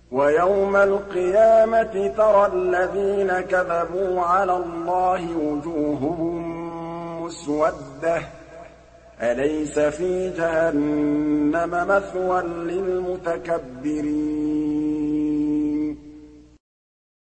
وَيَوْمَ الْقِيَامَةِ تَرَى الَّذِينَ كَذَبُوا عَلَى اللَّهِ وُجُوهُهُم مُّسْوَدَّةٌ ۚ أَلَيْسَ فِي جَهَنَّمَ مَثْوًى لِّلْمُتَكَبِّرِينَ